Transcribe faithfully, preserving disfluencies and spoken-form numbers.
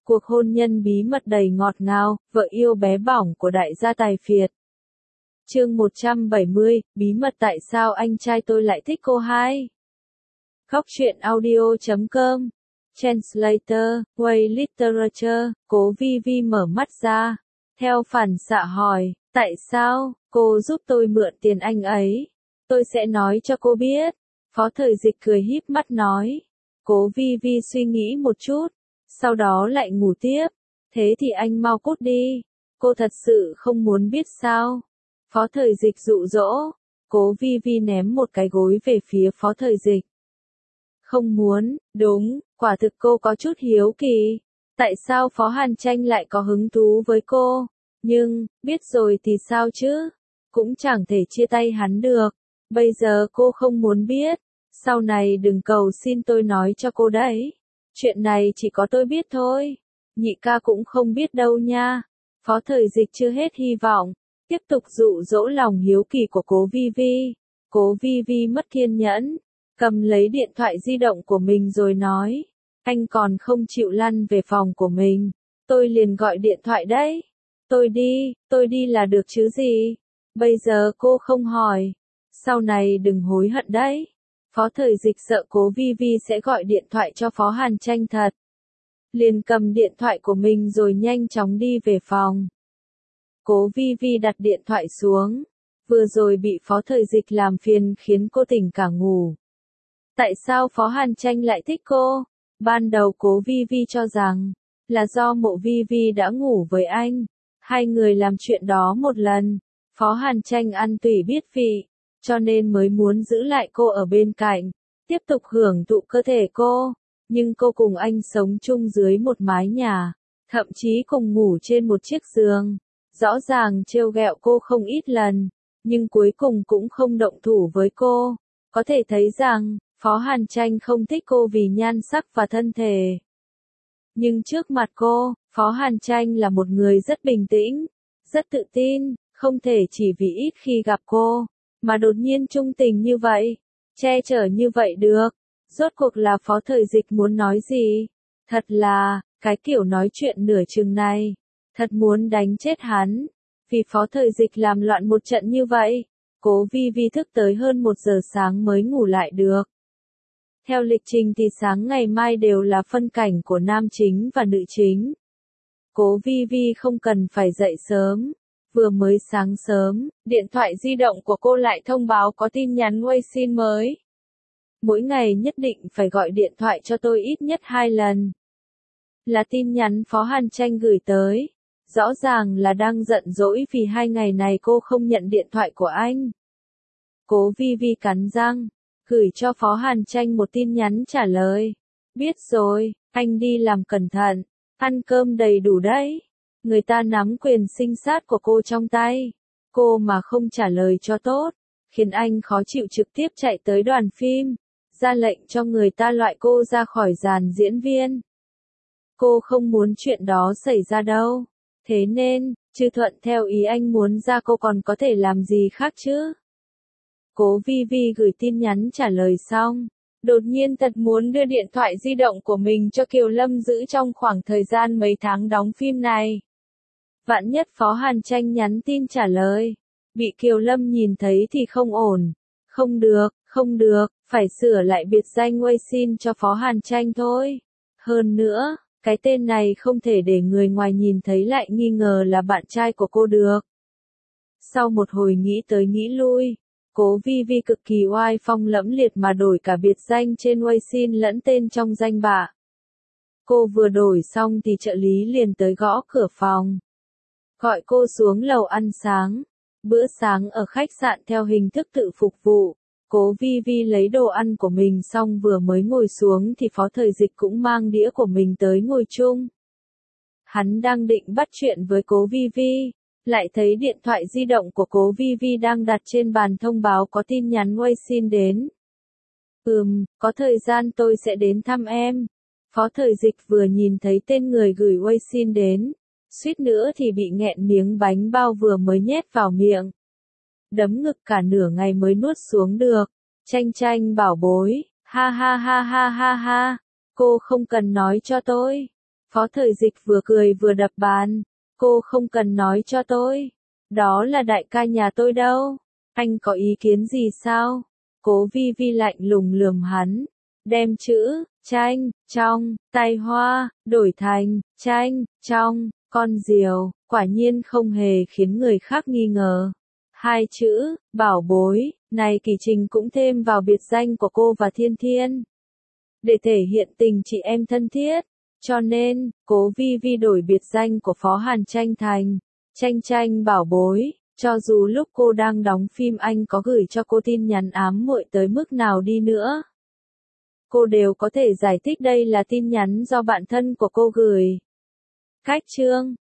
Cuộc hôn nhân bí mật đầy ngọt ngào, vợ yêu bé bỏng của đại gia tài phiệt. Chương một trăm bảy mươi, bí mật tại sao anh trai tôi lại thích cô hai. Góc truyện audio chấm com. Translator, Way Literature, Cố Vi Vi mở mắt ra. Theo phản xạ hỏi, tại sao, cô giúp tôi mượn tiền anh ấy? Tôi sẽ nói cho cô biết. Phó Thời Dịch cười híp mắt nói. Cố Vi Vi suy nghĩ một chút, sau đó lại ngủ tiếp. Thế thì anh mau cút đi. Cô thật sự không muốn biết sao? Phó Thời Dịch dụ dỗ. Cố Vi Vi ném một cái gối về phía Phó Thời Dịch. Không muốn, đúng, quả thực cô có chút hiếu kỳ. Tại sao Phó Hàn Tranh lại có hứng thú với cô? Nhưng, biết rồi thì sao chứ? Cũng chẳng thể chia tay hắn được. Bây giờ cô không muốn biết. Sau này đừng cầu xin tôi nói cho cô đấy. Chuyện này chỉ có tôi biết thôi. Nhị ca cũng không biết đâu nha. Phó Thời Dịch chưa hết hy vọng. Tiếp tục dụ dỗ lòng hiếu kỳ của Cố Vi Vi. Cố Vi Vi mất kiên nhẫn. Cầm lấy điện thoại di động của mình rồi nói. Anh còn không chịu lăn về phòng của mình. Tôi liền gọi điện thoại đấy. Tôi đi, tôi đi là được chứ gì. Bây giờ cô không hỏi. Sau này đừng hối hận đấy. Phó Thời Dịch sợ Cố Vi Vi sẽ gọi điện thoại cho Phó Hàn Tranh thật. Liền cầm điện thoại của mình rồi nhanh chóng đi về phòng. Cố Vi Vi đặt điện thoại xuống. Vừa rồi bị Phó Thời Dịch làm phiền khiến cô tỉnh cả ngủ. Tại sao Phó Hàn Tranh lại thích cô? Ban đầu Cố Vi Vi cho rằng là do Mộ Vi Vi đã ngủ với anh. Hai người làm chuyện đó một lần. Phó Hàn Tranh ăn tùy biết vị, cho nên mới muốn giữ lại cô ở bên cạnh, tiếp tục hưởng thụ cơ thể cô. Nhưng cô cùng anh sống chung dưới một mái nhà, thậm chí cùng ngủ trên một chiếc giường. Rõ ràng trêu ghẹo cô không ít lần, nhưng cuối cùng cũng không động thủ với cô. Có thể thấy rằng, Phó Hàn Tranh không thích cô vì nhan sắc và thân thể. Nhưng trước mặt cô, Phó Hàn Tranh là một người rất bình tĩnh, rất tự tin, không thể chỉ vì ít khi gặp cô, mà đột nhiên trung tình như vậy, che chở như vậy được. Rốt cuộc là Phó Thời Dịch muốn nói gì? Thật là, cái kiểu nói chuyện nửa chừng này, thật muốn đánh chết hắn. Vì Phó Thời Dịch làm loạn một trận như vậy, Cố Vi Vi thức tới hơn một giờ sáng mới ngủ lại được. Theo lịch trình thì sáng ngày mai đều là phân cảnh của nam chính và nữ chính. Cố Vi Vi không cần phải dậy sớm. Vừa mới sáng sớm, điện thoại di động của cô lại thông báo có tin nhắn Weixin mới. Mỗi ngày nhất định phải gọi điện thoại cho tôi ít nhất hai lần. Là tin nhắn Phó Hàn Tranh gửi tới. Rõ ràng là đang giận dỗi vì hai ngày này cô không nhận điện thoại của anh. Cố Vi Vi cắn răng, gửi cho Phó Hàn Tranh một tin nhắn trả lời. Biết rồi, anh đi làm cẩn thận, ăn cơm đầy đủ đấy. Người ta nắm quyền sinh sát của cô trong tay. Cô mà không trả lời cho tốt, khiến anh khó chịu trực tiếp chạy tới đoàn phim, ra lệnh cho người ta loại cô ra khỏi dàn diễn viên. Cô không muốn chuyện đó xảy ra đâu. Thế nên, chứ thuận theo ý anh muốn ra cô còn có thể làm gì khác chứ? Cố Vi Vi gửi tin nhắn trả lời xong. Đột nhiên thật muốn đưa điện thoại di động của mình cho Kiều Lâm giữ trong khoảng thời gian mấy tháng đóng phim này. Vạn nhất Phó Hàn Tranh nhắn tin trả lời, bị Kiều Lâm nhìn thấy thì không ổn. Không được, không được, phải sửa lại biệt danh Weixin cho Phó Hàn Tranh thôi. Hơn nữa, cái tên này không thể để người ngoài nhìn thấy lại nghi ngờ là bạn trai của cô được. Sau một hồi nghĩ tới nghĩ lui, Cố Vi Vi cực kỳ oai phong lẫm liệt mà đổi cả biệt danh trên Weixin lẫn tên trong danh bạ. Cô vừa đổi xong thì trợ lý liền tới gõ cửa phòng. Gọi cô xuống lầu ăn sáng. Bữa sáng ở khách sạn theo hình thức tự phục vụ. Cố Vi Vi lấy đồ ăn của mình xong vừa mới ngồi xuống thì Phó Thời Dịch cũng mang đĩa của mình tới ngồi chung. Hắn đang định bắt chuyện với Cố Vi Vi, lại thấy điện thoại di động của Cố Vi Vi đang đặt trên bàn thông báo có tin nhắn Weixin đến. Ừm, có thời gian tôi sẽ đến thăm em. Phó Thời Dịch vừa nhìn thấy tên người gửi Weixin đến, suýt nữa thì bị nghẹn miếng bánh bao vừa mới nhét vào miệng. Đấm ngực cả nửa ngày mới nuốt xuống được. Tranh Tranh bảo bối, ha ha ha ha ha ha, cô không cần nói cho tôi. Phó Thời Dịch vừa cười vừa đập bàn. Cô không cần nói cho tôi. Đó là đại ca nhà tôi đâu. Anh có ý kiến gì sao? Cố Vi Vi lạnh lùng lườm hắn. Đem chữ, tranh, trong, tay hoa, đổi thành, tranh, trong, con diều, quả nhiên không hề khiến người khác nghi ngờ. Hai chữ, bảo bối, này Kỳ Trình cũng thêm vào biệt danh của cô và Thiên Thiên. Để thể hiện tình chị em thân thiết, cho nên, Cố Vi Vi đổi biệt danh của Phó Hàn Tranh thành, Tranh Tranh bảo bối, cho dù lúc cô đang đóng phim anh có gửi cho cô tin nhắn ám muội tới mức nào đi nữa. Cô đều có thể giải thích đây là tin nhắn do bạn thân của cô gửi. Cách chương